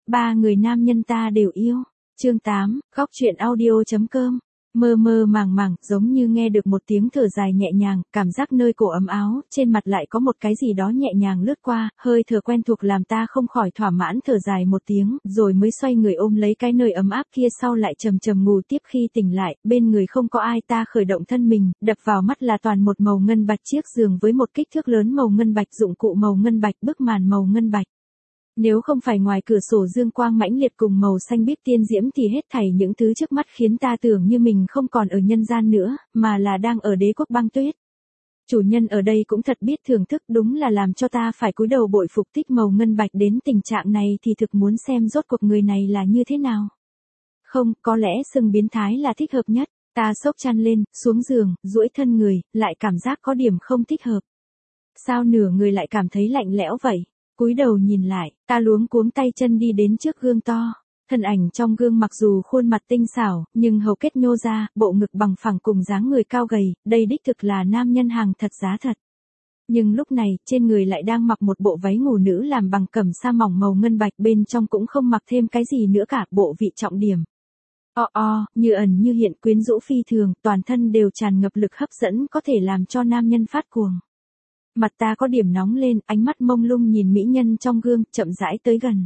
Ba người nam nhân ta đều yêu. Chương 8, góc truyện audio.com. Mơ mơ màng màng, giống như nghe được một tiếng thở dài nhẹ nhàng, cảm giác nơi cổ ấm áo, trên mặt lại có một cái gì đó nhẹ nhàng lướt qua, hơi thở quen thuộc làm ta không khỏi thỏa mãn thở dài một tiếng, rồi mới xoay người ôm lấy cái nơi ấm áp kia, sau lại trầm trầm ngủ tiếp. Khi tỉnh lại, bên người không có ai, ta khởi động thân mình, đập vào mắt là toàn một màu ngân bạch chiếc giường với một kích thước lớn màu ngân bạch, dụng cụ màu ngân bạch, bức màn màu ngân bạch. Nếu không phải ngoài cửa sổ dương quang mãnh liệt cùng màu xanh biếc tiên diễm thì hết thảy những thứ trước mắt khiến ta tưởng như mình không còn ở nhân gian nữa, mà là đang ở đế quốc băng tuyết. Chủ nhân ở đây cũng thật biết thưởng thức, đúng là làm cho ta phải cúi đầu bội phục. Tích màu ngân bạch đến tình trạng này thì thực muốn xem rốt cuộc người này là như thế nào. Không, có lẽ sừng biến thái là thích hợp nhất. Ta xốc chăn lên, xuống giường, duỗi thân người, lại cảm giác có điểm không thích hợp. Sao nửa người lại cảm thấy lạnh lẽo vậy? Cúi đầu nhìn lại, ta luống cuống tay chân đi đến trước gương to. Thân ảnh trong gương mặc dù khuôn mặt tinh xảo, nhưng hầu kết nhô ra, bộ ngực bằng phẳng cùng dáng người cao gầy, đây đích thực là nam nhân hàng thật giá thật. Nhưng lúc này, trên người lại đang mặc một bộ váy ngủ nữ làm bằng cẩm sa mỏng màu ngân bạch, bên trong cũng không mặc thêm cái gì nữa cả, bộ vị trọng điểm. Như ẩn như hiện, quyến rũ phi thường, toàn thân đều tràn ngập lực hấp dẫn có thể làm cho nam nhân phát cuồng. Mặt ta có điểm nóng lên, ánh mắt mông lung nhìn mỹ nhân trong gương, chậm rãi tới gần.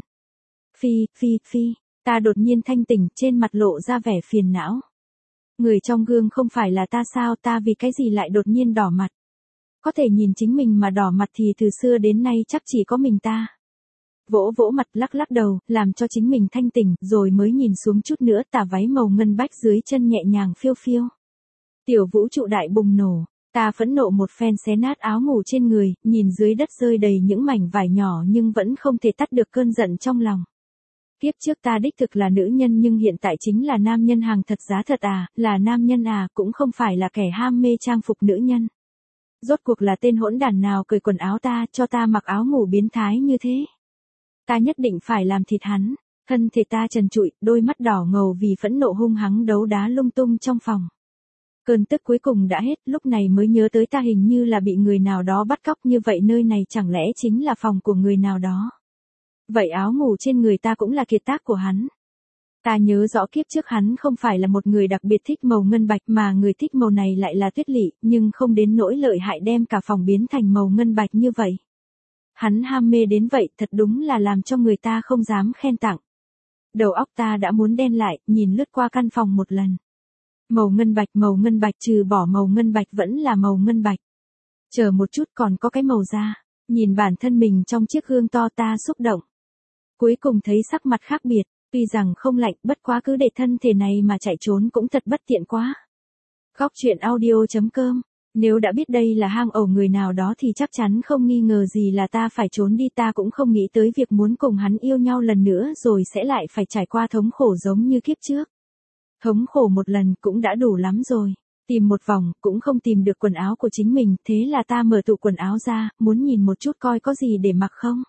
Phi, ta đột nhiên thanh tỉnh, trên mặt lộ ra vẻ phiền não. Người trong gương không phải là ta sao, ta vì cái gì lại đột nhiên đỏ mặt. Có thể nhìn chính mình mà đỏ mặt thì từ xưa đến nay chắc chỉ có mình ta. Vỗ vỗ mặt, lắc lắc đầu, làm cho chính mình thanh tỉnh, rồi mới nhìn xuống chút nữa, tà váy màu ngân bách dưới chân nhẹ nhàng phiêu phiêu. Tiểu vũ trụ đại bùng nổ. Ta phẫn nộ một phen xé nát áo ngủ trên người, nhìn dưới đất rơi đầy những mảnh vải nhỏ nhưng vẫn không thể tắt được cơn giận trong lòng. Kiếp trước ta đích thực là nữ nhân nhưng hiện tại chính là nam nhân hàng thật giá thật à, là nam nhân à, cũng không phải là kẻ ham mê trang phục nữ nhân. Rốt cuộc là tên hỗn đản nào cởi quần áo ta, cho ta mặc áo ngủ biến thái như thế. Ta nhất định phải làm thịt hắn. Thân thể ta trần trụi, đôi mắt đỏ ngầu vì phẫn nộ hung hăng đấu đá lung tung trong phòng. Cơn tức cuối cùng đã hết, lúc này mới nhớ tới ta hình như là bị người nào đó bắt cóc, như vậy nơi này chẳng lẽ chính là phòng của người nào đó. Vậy áo ngủ trên người ta cũng là kiệt tác của hắn. Ta nhớ rõ kiếp trước hắn không phải là một người đặc biệt thích màu ngân bạch mà người thích màu này lại là Tuyết Lị, nhưng không đến nỗi lợi hại đem cả phòng biến thành màu ngân bạch như vậy. Hắn ham mê đến vậy thật đúng là làm cho người ta không dám khen tặng. Đầu óc ta đã muốn đen lại, nhìn lướt qua căn phòng một lần. Màu ngân bạch trừ bỏ màu ngân bạch vẫn là màu ngân bạch. Chờ một chút, còn có cái màu da. Nhìn bản thân mình trong chiếc gương to ta xúc động. Cuối cùng thấy sắc mặt khác biệt, tuy rằng không lạnh, bất quá cứ để thân thể này mà chạy trốn cũng thật bất tiện quá. Góc truyện audio.com. Nếu đã biết đây là hang ổ người nào đó thì chắc chắn không nghi ngờ gì là ta phải trốn đi, ta cũng không nghĩ tới việc muốn cùng hắn yêu nhau lần nữa rồi sẽ lại phải trải qua thống khổ giống như kiếp trước. Thống khổ một lần cũng đã đủ lắm rồi. Tìm một vòng, cũng không tìm được quần áo của chính mình, thế là ta mở tủ quần áo ra, muốn nhìn một chút coi có gì để mặc không.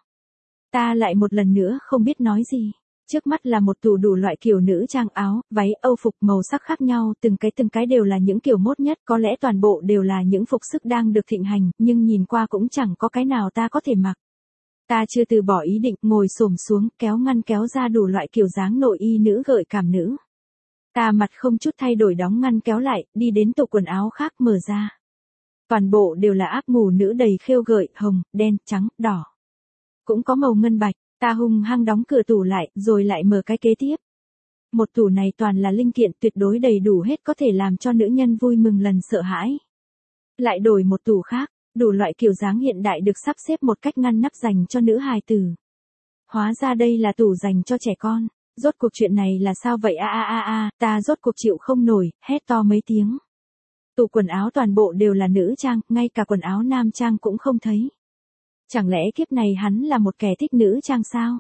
Ta lại một lần nữa không biết nói gì. Trước mắt là một tủ đủ loại kiểu nữ trang áo, váy, âu phục màu sắc khác nhau, từng cái đều là những kiểu mốt nhất, có lẽ toàn bộ đều là những phục sức đang được thịnh hành, nhưng nhìn qua cũng chẳng có cái nào ta có thể mặc. Ta chưa từ bỏ ý định, ngồi xổm xuống, kéo ngăn kéo ra đủ loại kiểu dáng nội y nữ gợi cảm nữ. Ta mặt không chút thay đổi đóng ngăn kéo lại, đi đến tủ quần áo khác mở ra. Toàn bộ đều là áp ngủ nữ đầy khêu gợi, hồng, đen, trắng, đỏ. Cũng có màu ngân bạch, ta hung hăng đóng cửa tủ lại, rồi lại mở cái kế tiếp. Một tủ này toàn là linh kiện tuyệt đối đầy đủ hết có thể làm cho nữ nhân vui mừng lần sợ hãi. Lại đổi một tủ khác, đủ loại kiểu dáng hiện đại được sắp xếp một cách ngăn nắp dành cho nữ hài tử. Hóa ra đây là tủ dành cho trẻ con. Rốt cuộc chuyện này là sao vậy ta rốt cuộc chịu không nổi, hét to mấy tiếng. Tủ quần áo toàn bộ đều là nữ trang, ngay cả quần áo nam trang cũng không thấy. Chẳng lẽ kiếp này hắn là một kẻ thích nữ trang sao?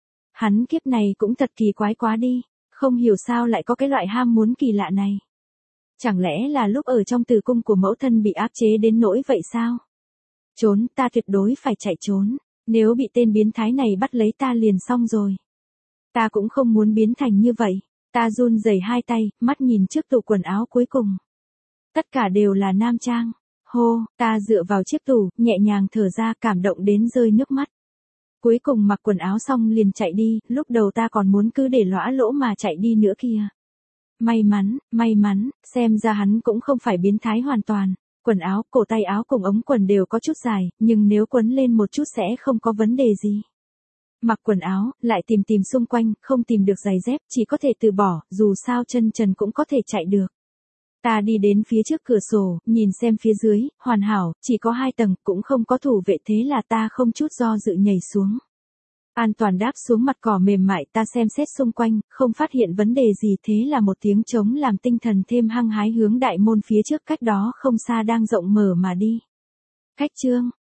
Hắn kiếp này cũng thật kỳ quái quá đi, không hiểu sao lại có cái loại ham muốn kỳ lạ này. Chẳng lẽ là lúc ở trong tử cung của mẫu thân bị áp chế đến nỗi vậy sao? Trốn, ta tuyệt đối phải chạy trốn, nếu bị tên biến thái này bắt lấy ta liền xong rồi. Ta cũng không muốn biến thành như vậy. Ta run rẩy hai tay, mắt nhìn trước tủ quần áo cuối cùng. Tất cả đều là nam trang. Hô, ta dựa vào chiếc tủ, nhẹ nhàng thở ra, cảm động đến rơi nước mắt. Cuối cùng mặc quần áo xong liền chạy đi, lúc đầu ta còn muốn cứ để lõa lỗ mà chạy đi nữa kia. May mắn, xem ra hắn cũng không phải biến thái hoàn toàn. Quần áo, cổ tay áo cùng ống quần đều có chút dài, nhưng nếu quấn lên một chút sẽ không có vấn đề gì. Mặc quần áo, lại tìm xung quanh, không tìm được giày dép, chỉ có thể từ bỏ, dù sao chân trần cũng có thể chạy được. Ta đi đến phía trước cửa sổ, nhìn xem phía dưới, hoàn hảo, chỉ có 2 tầng, cũng không có thủ vệ, thế là ta không chút do dự nhảy xuống. An toàn đáp xuống mặt cỏ mềm mại, ta xem xét xung quanh, không phát hiện vấn đề gì, thế là một tiếng trống làm tinh thần thêm hăng hái hướng đại môn phía trước cách đó không xa đang rộng mở mà đi. Khách trương,